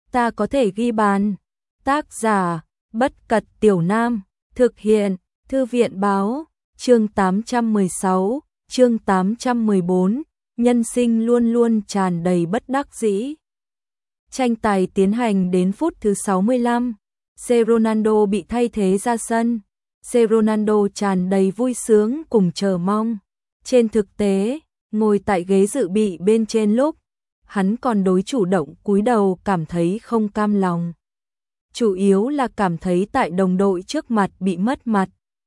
ta có thể ghi bàn. Tác giả, Bất Cật Tiểu Nam, thực hiện, Thư viện báo, chương 816, chương 814, nhân sinh luôn luôn tràn đầy bất đắc dĩ. Tranh tài tiến hành đến phút thứ 65, C. Ronaldo bị thay thế ra sân. C. Ronaldo tràn đầy vui sướng cùng chờ mong. Trên thực tế, ngồi tại ghế dự bị bên trên lúc, hắn còn đối chủ động cúi đầu cảm thấy không cam lòng. Chủ yếu là cảm thấy tại đồng đội trước mặt bị mất mặt.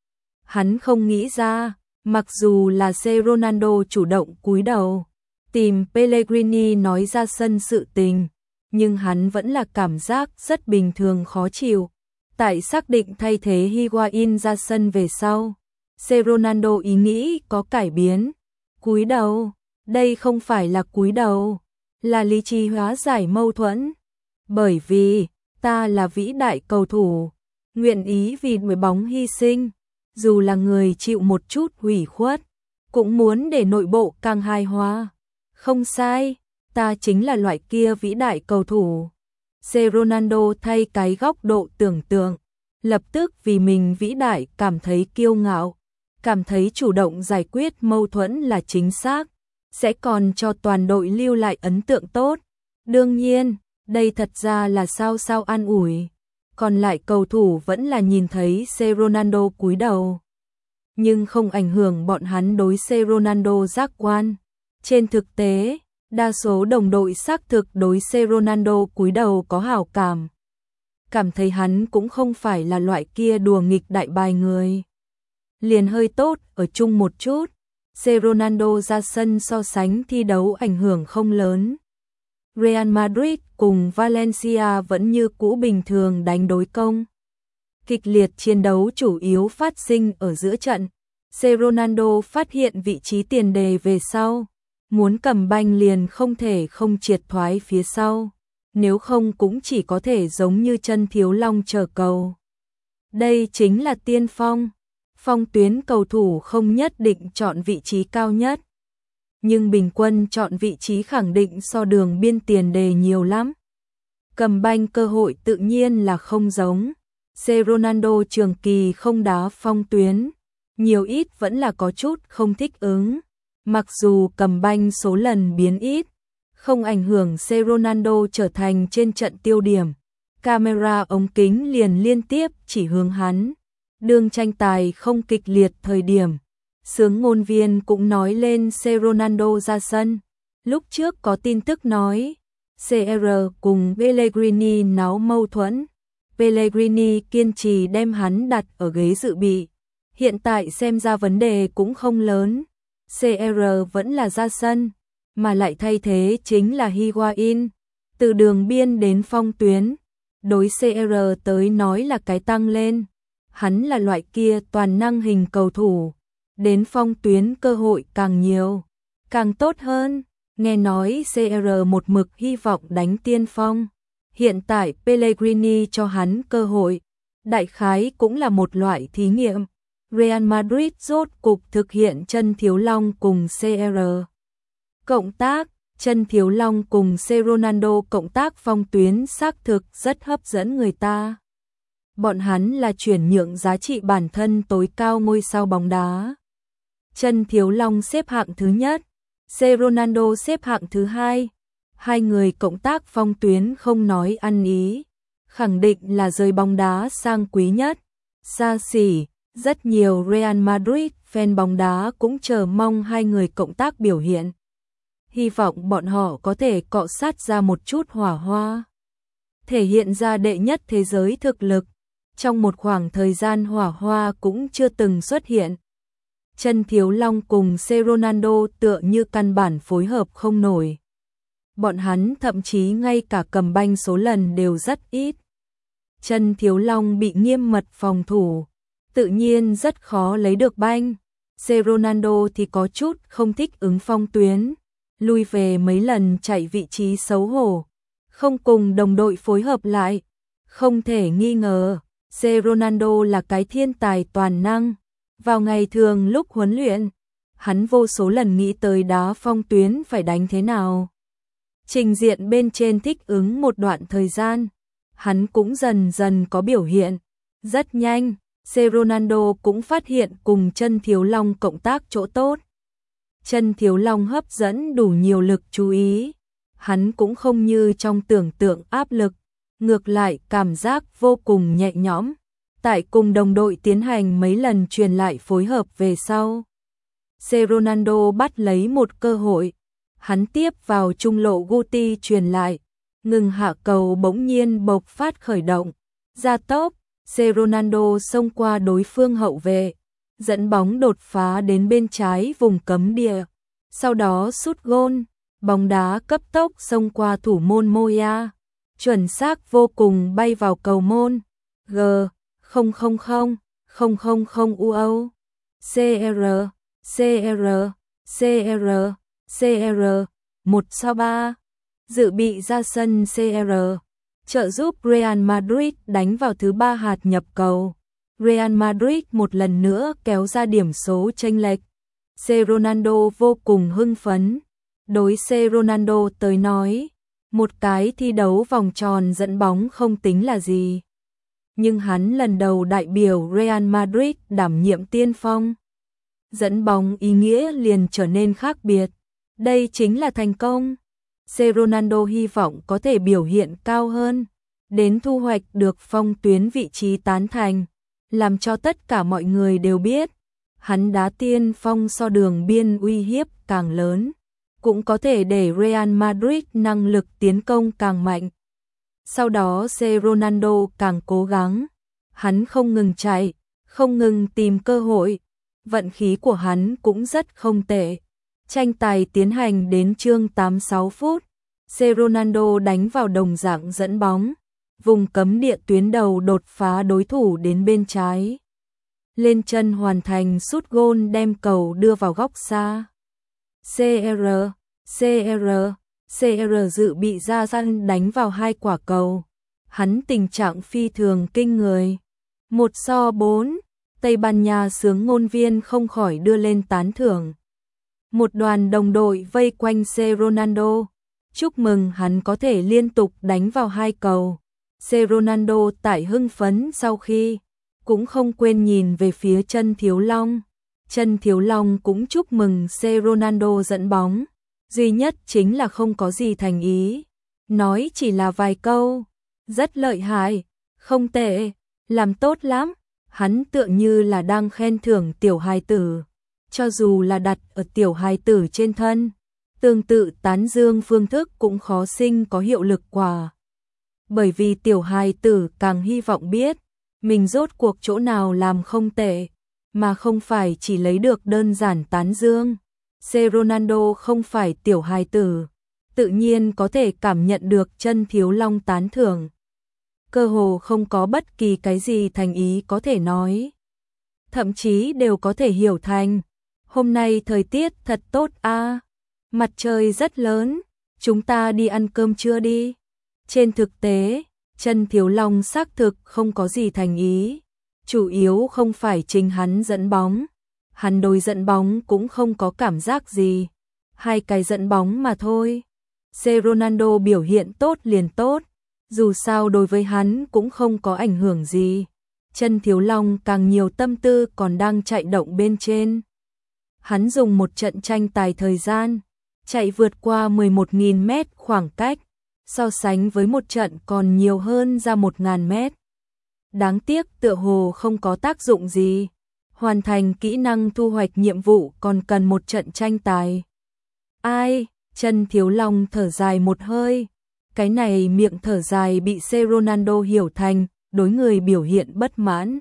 Hắn không nghĩ ra, mặc dù là C. Ronaldo chủ động cúi đầu, tìm Pellegrini nói ra sân sự tình, nhưng hắn vẫn là cảm giác rất bình thường khó chịu. Tại xác định thay thế Higuain ra sân về sau, C. Ronaldo ý nghĩ có cải biến. Cúi đầu, đây không phải là cúi đầu, là lý trí hóa giải mâu thuẫn. Bởi vì, ta là vĩ đại cầu thủ, nguyện ý vì đội bóng hy sinh, dù là người chịu một chút hủy khuất, cũng muốn để nội bộ càng hài hòa. Không sai, ta chính là loại kia vĩ đại cầu thủ. C. Ronaldo thay cái góc độ tưởng tượng, lập tức vì mình vĩ đại cảm thấy kiêu ngạo, cảm thấy chủ động giải quyết mâu thuẫn là chính xác, sẽ còn cho toàn đội lưu lại ấn tượng tốt. Đương nhiên, đây thật ra là sao an ủi. Còn lại cầu thủ vẫn là nhìn thấy C. Ronaldo cúi đầu, nhưng không ảnh hưởng bọn hắn đối C. Ronaldo giác quan. Trên thực tế, đa số đồng đội xác thực đối C. Ronaldo cúi đầu có hảo cảm. Cảm thấy hắn cũng không phải là loại kia đùa nghịch đại bài người. Liền hơi tốt ở chung một chút. C. Ronaldo ra sân so sánh thi đấu ảnh hưởng không lớn. Real Madrid cùng Valencia vẫn như cũ bình thường đánh đối công. Kịch liệt chiến đấu chủ yếu phát sinh ở giữa trận. C. Ronaldo phát hiện vị trí tiền đề về sau, muốn cầm banh liền không thể không triệt thoái phía sau, nếu không cũng chỉ có thể giống như chân thiếu long chờ cầu. Đây chính là tiên phong. Phong tuyến cầu thủ không nhất định chọn vị trí cao nhất, nhưng bình quân chọn vị trí khẳng định so đường biên tiền đề nhiều lắm. Cầm banh cơ hội tự nhiên là không giống. C. Ronaldo trường kỳ không đá phong tuyến, nhiều ít vẫn là có chút không thích ứng. Mặc dù cầm banh số lần biến ít, không ảnh hưởng C. Ronaldo trở thành trên trận tiêu điểm. Camera ống kính liền liên tiếp chỉ hướng hắn. Đường tranh tài không kịch liệt thời điểm, xướng ngôn viên cũng nói lên C. Ronaldo ra sân. Lúc trước có tin tức nói, CR cùng Pellegrini náo mâu thuẫn. Pellegrini kiên trì đem hắn đặt ở ghế dự bị. Hiện tại xem ra vấn đề cũng không lớn. CR vẫn là ra sân, mà lại thay thế chính là Higuain. Từ đường biên đến phong tuyến, đối CR tới nói là cái tăng lên. Hắn là loại kia toàn năng hình cầu thủ, đến phong tuyến cơ hội càng nhiều, càng tốt hơn. Nghe nói CR một mực hy vọng đánh tiên phong, hiện tại Pellegrini cho hắn cơ hội, đại khái cũng là một loại thí nghiệm. Real Madrid rốt cục thực hiện chân thiếu long cùng CR cộng tác. Chân thiếu long cùng C. Ronaldo cộng tác phong tuyến xác thực rất hấp dẫn người ta. Bọn hắn là chuyển nhượng giá trị bản thân tối cao ngôi sao bóng đá. Chân thiếu long xếp hạng thứ nhất, C. Ronaldo xếp hạng thứ hai. Hai người cộng tác phong tuyến không nói ăn ý, khẳng định là rời bóng đá sang quý nhất, xa xỉ. Rất nhiều Real Madrid fan bóng đá cũng chờ mong hai người cộng tác biểu hiện. Hy vọng bọn họ có thể cọ sát ra một chút hỏa hoa, thể hiện ra đệ nhất thế giới thực lực. Trong một khoảng thời gian hỏa hoa cũng chưa từng xuất hiện. Chân thiếu long cùng C. Ronaldo tựa như căn bản phối hợp không nổi. Bọn hắn thậm chí ngay cả cầm banh số lần đều rất ít. Chân thiếu long bị nghiêm mật phòng thủ, tự nhiên rất khó lấy được banh. C. Ronaldo thì có chút không thích ứng phong tuyến, lui về mấy lần chạy vị trí xấu hổ, không cùng đồng đội phối hợp lại. Không thể nghi ngờ, C. Ronaldo là cái thiên tài toàn năng. Vào ngày thường lúc huấn luyện, hắn vô số lần nghĩ tới đá phong tuyến phải đánh thế nào. Trình diện bên trên thích ứng một đoạn thời gian, hắn cũng dần dần có biểu hiện. Rất nhanh, Ronaldo cũng phát hiện cùng Chân Thiếu Long cộng tác chỗ tốt. Chân Thiếu Long hấp dẫn đủ nhiều lực chú ý, hắn cũng không như trong tưởng tượng áp lực, ngược lại cảm giác vô cùng nhẹ nhõm. Tại cùng đồng đội tiến hành mấy lần truyền lại phối hợp về sau, Ronaldo bắt lấy một cơ hội, hắn tiếp vào trung lộ Guti truyền lại, ngừng hạ cầu bỗng nhiên bộc phát khởi động, ra tốc, Ronaldo xông qua đối phương hậu vệ, dẫn bóng đột phá đến bên trái vùng cấm địa, sau đó sút gôn, bóng đá cấp tốc xông qua thủ môn Moya, chuẩn xác vô cùng bay vào cầu môn. G000 UO CR 1/3 dự bị ra sân CR trợ giúp Real Madrid đánh vào thứ 3 hạt nhập cầu. Real Madrid một lần nữa kéo ra điểm số chênh lệch. Ronaldo vô cùng hưng phấn. Đối Ronaldo tới nói, một cái thi đấu vòng tròn dẫn bóng không tính là gì. Nhưng hắn lần đầu đại biểu Real Madrid đảm nhiệm tiên phong. Dẫn bóng ý nghĩa liền trở nên khác biệt. Đây chính là thành công. Ronaldo hy vọng có thể biểu hiện cao hơn, đến thu hoạch được phong tuyến vị trí tán thành, làm cho tất cả mọi người đều biết, hắn đá tiên phong so đường biên uy hiếp càng lớn, cũng có thể để Real Madrid năng lực tiến công càng mạnh. Sau đó Ronaldo càng cố gắng, hắn không ngừng chạy, không ngừng tìm cơ hội, vận khí của hắn cũng rất không tệ. Tranh tài tiến hành đến chương 86 phút, Ronaldo đánh vào đồng dạng dẫn bóng, vùng cấm địa tuyến đầu đột phá đối thủ đến bên trái. Lên chân hoàn thành sút gôn đem cầu đưa vào góc xa. CR dự bị ra sân đánh vào 2 quả cầu. Hắn tình trạng phi thường kinh người. 1-4, Tây Ban Nha xướng ngôn viên không khỏi đưa lên tán thưởng. Một đoàn đồng đội vây quanh Ronaldo, chúc mừng hắn có thể liên tục đánh vào 2 cầu. Ronaldo tại hưng phấn sau khi, cũng không quên nhìn về phía Chân Thiếu Long. Chân Thiếu Long cũng chúc mừng Ronaldo dẫn bóng, duy nhất chính là không có gì thành ý. Nói chỉ là vài câu, rất lợi hại, không tệ, làm tốt lắm. Hắn tựa như là đang khen thưởng tiểu hài tử. Cho dù là đặt ở tiểu hài tử trên thân, tương tự tán dương phương thức cũng khó sinh có hiệu lực quả. Bởi vì tiểu hài tử càng hy vọng biết, mình rốt cuộc chỗ nào làm không tệ, mà không phải chỉ lấy được đơn giản tán dương. Ronaldo không phải tiểu hài tử, tự nhiên có thể cảm nhận được Chân Thiếu Long tán thưởng. Cơ hồ không có bất kỳ cái gì thành ý có thể nói. Thậm chí đều có thể hiểu thành, hôm nay thời tiết thật tốt a, mặt trời rất lớn, chúng ta đi ăn cơm trưa đi. Trên thực tế, Chân Thiếu Long xác thực không có gì thành ý, chủ yếu không phải chính hắn dẫn bóng, hắn đối dẫn bóng cũng không có cảm giác gì, 2 cái dẫn bóng mà thôi. Ronaldo biểu hiện tốt liền tốt, dù sao đối với hắn cũng không có ảnh hưởng gì. Chân Thiếu Long càng nhiều tâm tư còn đang chạy động bên trên. Hắn dùng một trận tranh tài thời gian, chạy vượt qua 11.000 mét khoảng cách, so sánh với một trận còn nhiều hơn ra 1.000 mét. Đáng tiếc tựa hồ không có tác dụng gì, hoàn thành kỹ năng thu hoạch nhiệm vụ còn cần một trận tranh tài. Ai, Chân Thiếu Long thở dài một hơi, cái này miệng thở dài bị Ronaldo hiểu thành đối người biểu hiện bất mãn.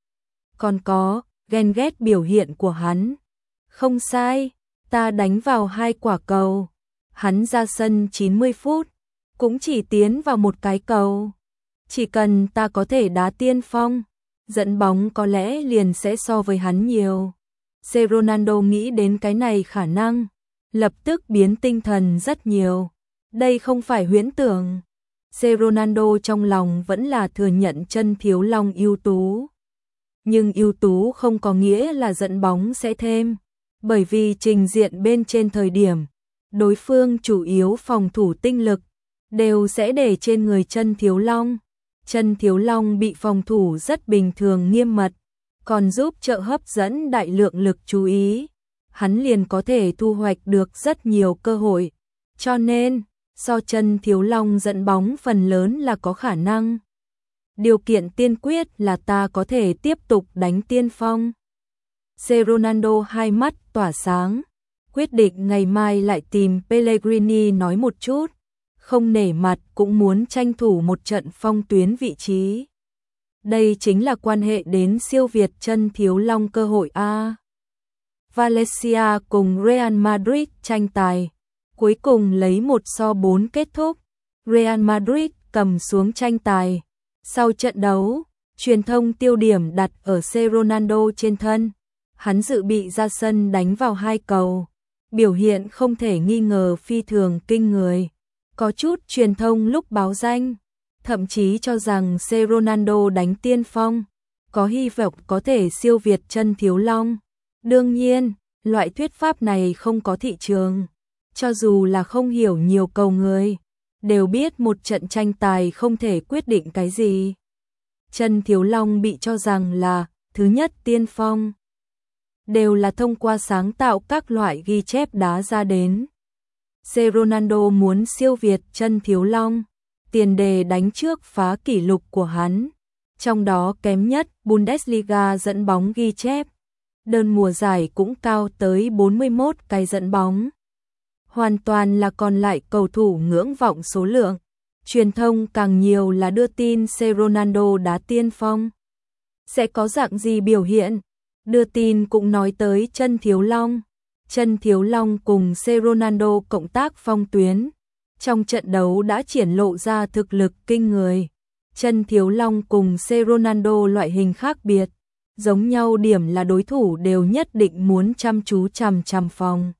Còn có, ghen ghét biểu hiện của hắn. Không sai, ta đánh vào 2 quả cầu. Hắn ra sân 90 phút, cũng chỉ tiến vào 1 cái cầu. Chỉ cần ta có thể đá tiên phong, dẫn bóng có lẽ liền sẽ so với hắn nhiều. Ronaldo nghĩ đến cái này khả năng, lập tức biến tinh thần rất nhiều. Đây không phải huyễn tưởng. Ronaldo trong lòng vẫn là thừa nhận Chân Thiếu Long ưu tú. Nhưng ưu tú không có nghĩa là dẫn bóng sẽ thêm, bởi vì trình diện bên trên thời điểm, đối phương chủ yếu phòng thủ tinh lực, đều sẽ để trên người Chân Thiếu Long. Chân Thiếu Long bị phòng thủ rất bình thường nghiêm mật, còn giúp trợ hấp dẫn đại lượng lực chú ý. Hắn liền có thể thu hoạch được rất nhiều cơ hội. Cho nên, Chân Thiếu Long dẫn bóng phần lớn là có khả năng. Điều kiện tiên quyết là ta có thể tiếp tục đánh tiên phong. Ronaldo hai mắt tỏa sáng, quyết định ngày mai lại tìm Pellegrini nói một chút, không nể mặt cũng muốn tranh thủ một trận phong tuyến vị trí. Đây chính là quan hệ đến siêu việt Chân Thiếu Long cơ hội a. Valencia cùng Real Madrid tranh tài, cuối cùng lấy 1-4 kết thúc. Real Madrid cầm xuống tranh tài. Sau trận đấu, truyền thông tiêu điểm đặt ở Ronaldo trên thân. Hắn dự bị ra sân đánh vào 2 cầu, biểu hiện không thể nghi ngờ phi thường kinh người. Có chút truyền thông lúc báo danh, thậm chí cho rằng Ronaldo đánh tiên phong, có hy vọng có thể siêu việt Chân Thiếu Long. Đương nhiên, loại thuyết pháp này không có thị trường. Cho dù là không hiểu nhiều cầu người, đều biết một trận tranh tài không thể quyết định cái gì. Chân Thiếu Long bị cho rằng là thứ nhất tiên phong, đều là thông qua sáng tạo các loại ghi chép đá ra đến. Ronaldo muốn siêu việt Chân Thiếu Long, tiền đề đánh trước phá kỷ lục của hắn, trong đó kém nhất Bundesliga dẫn bóng ghi chép. Đơn mùa giải cũng cao tới 41 cái dẫn bóng. Hoàn toàn là còn lại cầu thủ ngưỡng vọng số lượng. Truyền thông càng nhiều là đưa tin Ronaldo đá tiên phong sẽ có dạng gì biểu hiện. Đưa tin cũng nói tới Chân Thiếu Long. Chân Thiếu Long cùng Ronaldo cộng tác phong tuyến, trong trận đấu đã triển lộ ra thực lực kinh người. Chân Thiếu Long cùng Ronaldo loại hình khác biệt, giống nhau điểm là đối thủ đều nhất định muốn chăm chú chằm phòng.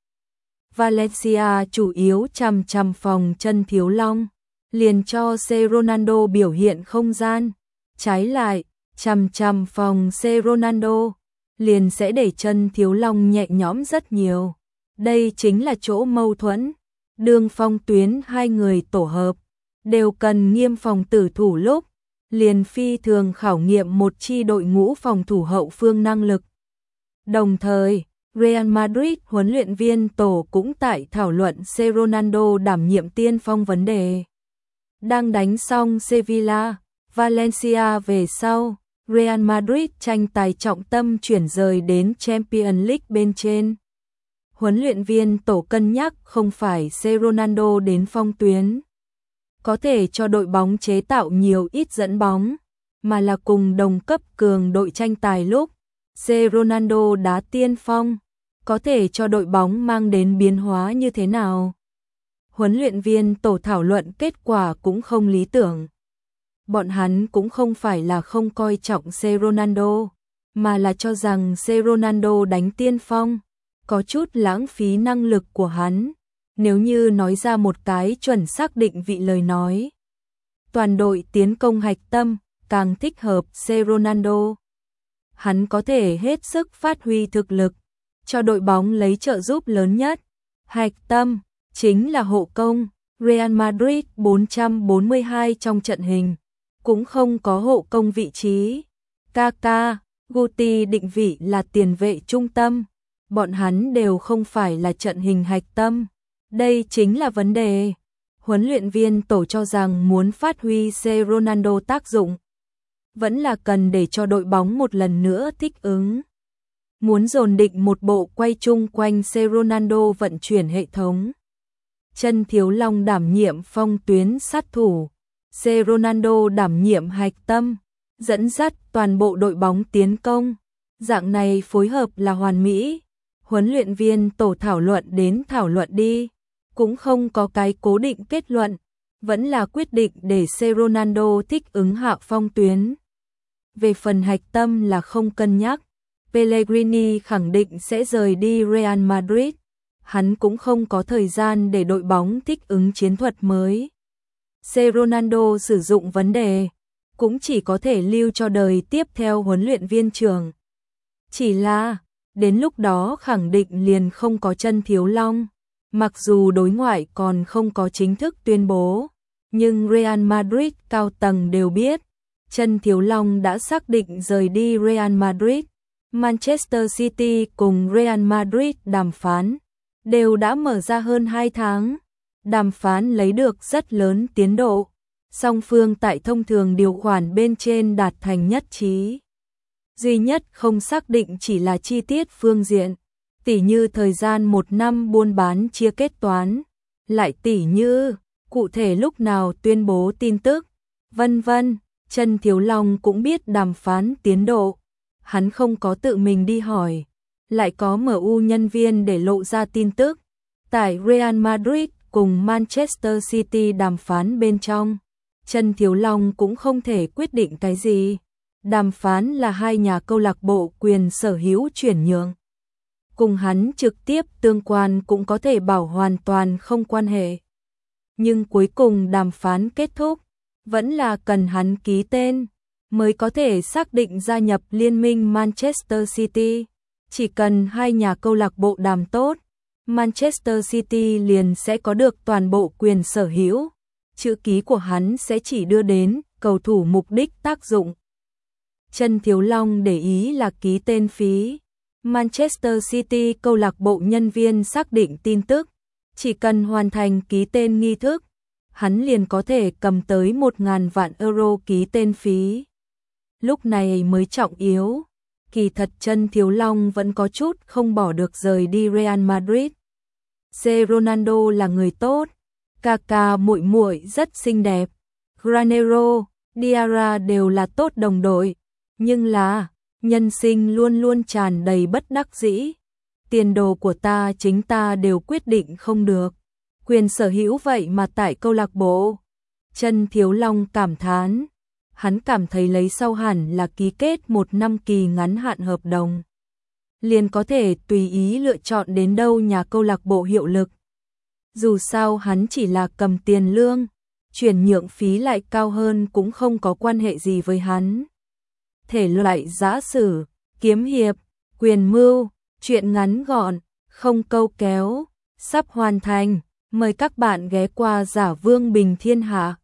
Valencia chủ yếu chằm phòng Chân Thiếu Long, liền cho Ronaldo biểu hiện không gian. Trái lại, chằm phòng Ronaldo, liền sẽ để Chân Thiếu Long nhẹ nhõm rất nhiều. Đây chính là chỗ mâu thuẫn. Đường phong tuyến hai người tổ hợp, đều cần nghiêm phòng tử thủ lúc, liền phi thường khảo nghiệm một chi đội ngũ phòng thủ hậu phương năng lực. Đồng thời, Real Madrid huấn luyện viên tổ cũng tại thảo luận Ronaldo đảm nhiệm tiên phong vấn đề. Đang đánh xong Sevilla, Valencia về sau, Real Madrid tranh tài trọng tâm chuyển rời đến Champions League bên trên. Huấn luyện viên tổ cân nhắc không phải Ronaldo đến phong tuyến, có thể cho đội bóng chế tạo nhiều ít dẫn bóng, mà là cùng đồng cấp cường đội tranh tài lúc Ronaldo đá tiên phong, có thể cho đội bóng mang đến biến hóa như thế nào. Huấn luyện viên tổ thảo luận kết quả cũng không lý tưởng. Bọn hắn cũng không phải là không coi trọng Ronaldo, mà là cho rằng Ronaldo đánh tiên phong có chút lãng phí năng lực của hắn. Nếu như nói ra một cái chuẩn xác định vị lời nói, toàn đội tiến công hạch tâm càng thích hợp Ronaldo. Hắn có thể hết sức phát huy thực lực, cho đội bóng lấy trợ giúp lớn nhất. Hạch tâm chính là hộ công. Real Madrid 442 trong trận hình, cũng không có hộ công vị trí. Kaká, Guti định vị là tiền vệ trung tâm. Bọn hắn đều không phải là trận hình hạch tâm. Đây chính là vấn đề. Huấn luyện viên tổ cho rằng muốn phát huy Ronaldo tác dụng, vẫn là cần để cho đội bóng một lần nữa thích ứng. Muốn dồn định một bộ quay chung quanh Ronaldo vận chuyển hệ thống. Chân Thiếu Long đảm nhiệm phong tuyến sát thủ, Ronaldo đảm nhiệm hạch tâm, dẫn dắt toàn bộ đội bóng tiến công. Dạng này phối hợp là hoàn mỹ. Huấn luyện viên tổ thảo luận đến thảo luận đi, cũng không có cái cố định kết luận, vẫn là quyết định để Ronaldo thích ứng hạ phong tuyến. Về phần hạch tâm là không cân nhắc. Pellegrini khẳng định sẽ rời đi Real Madrid. Hắn cũng không có thời gian để đội bóng thích ứng chiến thuật mới. Ronaldo sử dụng vấn đề, cũng chỉ có thể lưu cho đời tiếp theo huấn luyện viên trưởng. Chỉ là, đến lúc đó khẳng định liền không có Chân Thiếu Long. Mặc dù đối ngoại còn không có chính thức tuyên bố, nhưng Real Madrid cao tầng đều biết, Trần Thiếu Long đã xác định rời đi Real Madrid. Manchester City cùng Real Madrid đàm phán đều đã mở ra hơn 2 tháng. Đàm phán lấy được rất lớn tiến độ. Song phương tại thông thường điều khoản bên trên đạt thành nhất trí. Duy nhất không xác định chỉ là chi tiết phương diện, tỉ như thời gian 1 năm buôn bán chia kết toán, lại tỉ như cụ thể lúc nào tuyên bố tin tức, vân vân. Trần Thiếu Long cũng biết đàm phán tiến độ, hắn không có tự mình đi hỏi, lại có MU nhân viên để lộ ra tin tức. Tại Real Madrid cùng Manchester City đàm phán bên trong, Trần Thiếu Long cũng không thể quyết định cái gì. Đàm phán là hai nhà câu lạc bộ quyền sở hữu chuyển nhượng. Cùng hắn trực tiếp tương quan cũng có thể bảo hoàn toàn không quan hệ. Nhưng cuối cùng đàm phán kết thúc, vẫn là cần hắn ký tên, mới có thể xác định gia nhập liên minh Manchester City. Chỉ cần hai nhà câu lạc bộ đàm tốt, Manchester City liền sẽ có được toàn bộ quyền sở hữu. Chữ ký của hắn sẽ chỉ đưa đến cầu thủ mục đích tác dụng. Trần Thiếu Long để ý là ký tên phí. Manchester City câu lạc bộ nhân viên xác định tin tức, chỉ cần hoàn thành ký tên nghi thức, hắn liền có thể cầm tới 1.000 vạn euro ký tên phí. Lúc này mới trọng yếu, kỳ thật Trần Thiếu Long vẫn có chút không bỏ được rời đi Real Madrid. Ronaldo là người tốt, Kaká muội muội rất xinh đẹp, Granero, Diarra đều là tốt đồng đội, nhưng là nhân sinh luôn luôn tràn đầy bất đắc dĩ. Tiền đồ của ta chính ta đều quyết định không được. Quyền sở hữu vậy mà tại câu lạc bộ. Trần Thiếu Long cảm thán. Hắn cảm thấy lấy sau hẳn là ký kết 1 năm kỳ ngắn hạn hợp đồng. Liền có thể tùy ý lựa chọn đến đâu nhà câu lạc bộ hiệu lực. Dù sao hắn chỉ là cầm tiền lương, chuyển nhượng phí lại cao hơn cũng không có quan hệ gì với hắn. Thể loại giã sử, kiếm hiệp, quyền mưu, truyện ngắn gọn, không câu kéo, sắp hoàn thành. Mời các bạn ghé qua Giả Vương Bình Thiên Hạ.